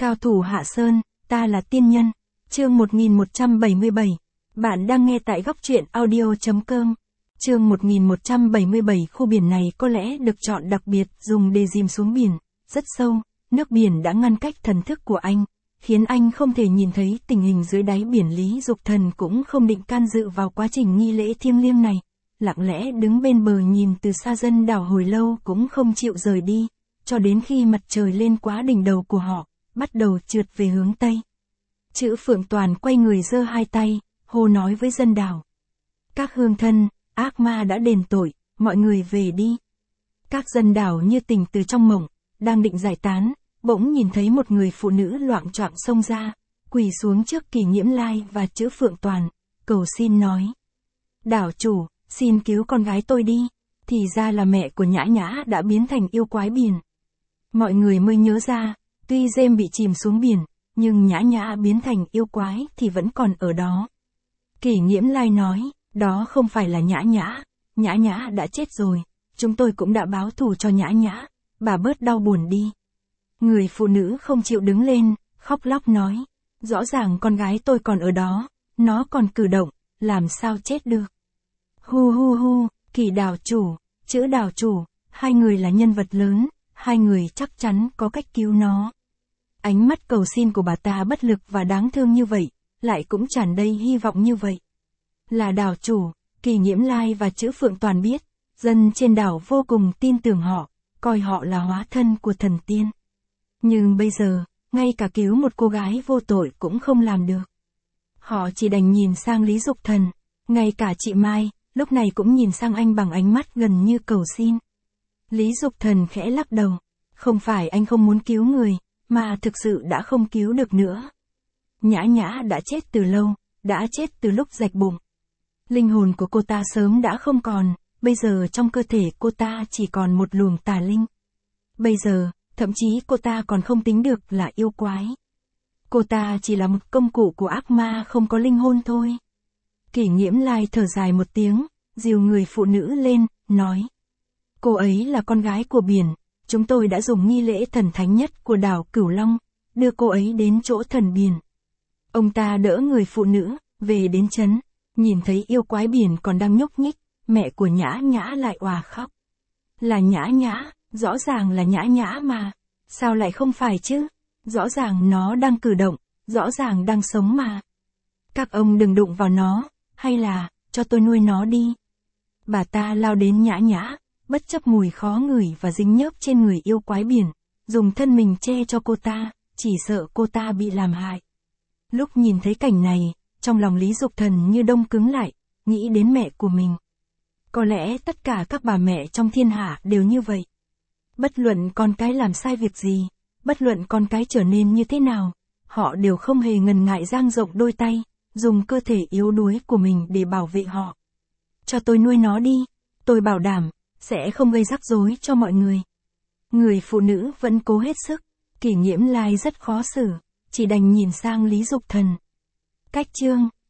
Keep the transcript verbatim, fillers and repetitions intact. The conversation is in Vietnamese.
Cao thủ Hạ Sơn, ta là tiên nhân. Chương một nghìn một trăm bảy mươi bảy. Bạn đang nghe tại góc truyện audio chấm com. Chương một nghìn một trăm bảy mươi bảy. Khu biển này có lẽ được chọn đặc biệt dùng để dìm xuống biển, rất sâu, nước biển đã ngăn cách thần thức của anh, khiến anh không thể nhìn thấy tình hình dưới đáy biển. Lý Dục Thần cũng không định can dự vào quá trình nghi lễ thiêng liêng này, lặng lẽ đứng bên bờ nhìn từ xa dân đảo hồi lâu cũng không chịu rời đi, cho đến khi mặt trời lên quá đỉnh đầu của họ, bắt đầu trượt về hướng Tây. Chữ Phượng Toàn quay người giơ hai tay, hô nói với dân đảo. Các hương thân, ác ma đã đền tội, mọi người về đi. Các dân đảo như tỉnh từ trong mộng, đang định giải tán, bỗng nhìn thấy một người phụ nữ loạng choạng xông ra, quỳ xuống trước Kỳ Nghiễm Lai và Chữ Phượng Toàn, cầu xin nói. Đảo chủ, xin cứu con gái tôi đi. Thì ra là mẹ của Nhã Nhã đã biến thành yêu quái biển. Mọi người mới nhớ ra, tuy Dêm bị chìm xuống biển, nhưng Nhã Nhã biến thành yêu quái thì vẫn còn ở đó. Kỳ Nghiễm Lai nói, đó không phải là Nhã Nhã, Nhã Nhã đã chết rồi, chúng tôi cũng đã báo thù cho Nhã Nhã, bà bớt đau buồn đi. Người phụ nữ không chịu đứng lên, khóc lóc nói, rõ ràng con gái tôi còn ở đó, nó còn cử động, làm sao chết được. Hu hu hu, Kỳ đảo chủ, Chữ đảo chủ, hai người là nhân vật lớn, hai người chắc chắn có cách cứu nó. Ánh mắt cầu xin của bà ta bất lực và đáng thương như vậy, lại cũng tràn đầy hy vọng như vậy. Là đảo chủ, Kỳ Nghiễm Lai và Chữ Phượng Toàn biết, dân trên đảo vô cùng tin tưởng họ, coi họ là hóa thân của thần tiên. Nhưng bây giờ, ngay cả cứu một cô gái vô tội cũng không làm được. Họ chỉ đành nhìn sang Lý Dục Thần, ngay cả chị Mai, lúc này cũng nhìn sang anh bằng ánh mắt gần như cầu xin. Lý Dục Thần khẽ lắc đầu, không phải anh không muốn cứu người, mà thực sự đã không cứu được nữa. Nhã Nhã đã chết từ lâu, đã chết từ lúc rạch bụng. Linh hồn của cô ta sớm đã không còn, bây giờ trong cơ thể cô ta chỉ còn một luồng tà linh. Bây giờ, thậm chí cô ta còn không tính được là yêu quái. Cô ta chỉ là một công cụ của ác ma không có linh hồn thôi. Kỳ Nghiễm Lai thở dài một tiếng, dìu người phụ nữ lên, nói. Cô ấy là con gái của biển, chúng tôi đã dùng nghi lễ thần thánh nhất của đảo Cửu Long, đưa cô ấy đến chỗ thần biển. Ông ta đỡ người phụ nữ, về đến trấn, nhìn thấy yêu quái biển còn đang nhúc nhích, mẹ của Nhã Nhã lại òa khóc. Là Nhã Nhã, rõ ràng là Nhã Nhã mà, sao lại không phải chứ, rõ ràng nó đang cử động, rõ ràng đang sống mà. Các ông đừng đụng vào nó, hay là, cho tôi nuôi nó đi. Bà ta lao đến Nhã Nhã, bất chấp mùi khó ngửi và dính nhớp trên người yêu quái biển, dùng thân mình che cho cô ta, chỉ sợ cô ta bị làm hại. Lúc nhìn thấy cảnh này, trong lòng Lý Dục Thần như đông cứng lại, nghĩ đến mẹ của mình. Có lẽ tất cả các bà mẹ trong thiên hạ đều như vậy. Bất luận con cái làm sai việc gì, bất luận con cái trở nên như thế nào, họ đều không hề ngần ngại dang rộng đôi tay, dùng cơ thể yếu đuối của mình để bảo vệ họ. Cho tôi nuôi nó đi, tôi bảo đảm, sẽ không gây rắc rối cho mọi người. Người phụ nữ vẫn cố hết sức, Kỳ Nghiễm Lai rất khó xử, chỉ đành nhìn sang Lý Dục Thần. Cách chương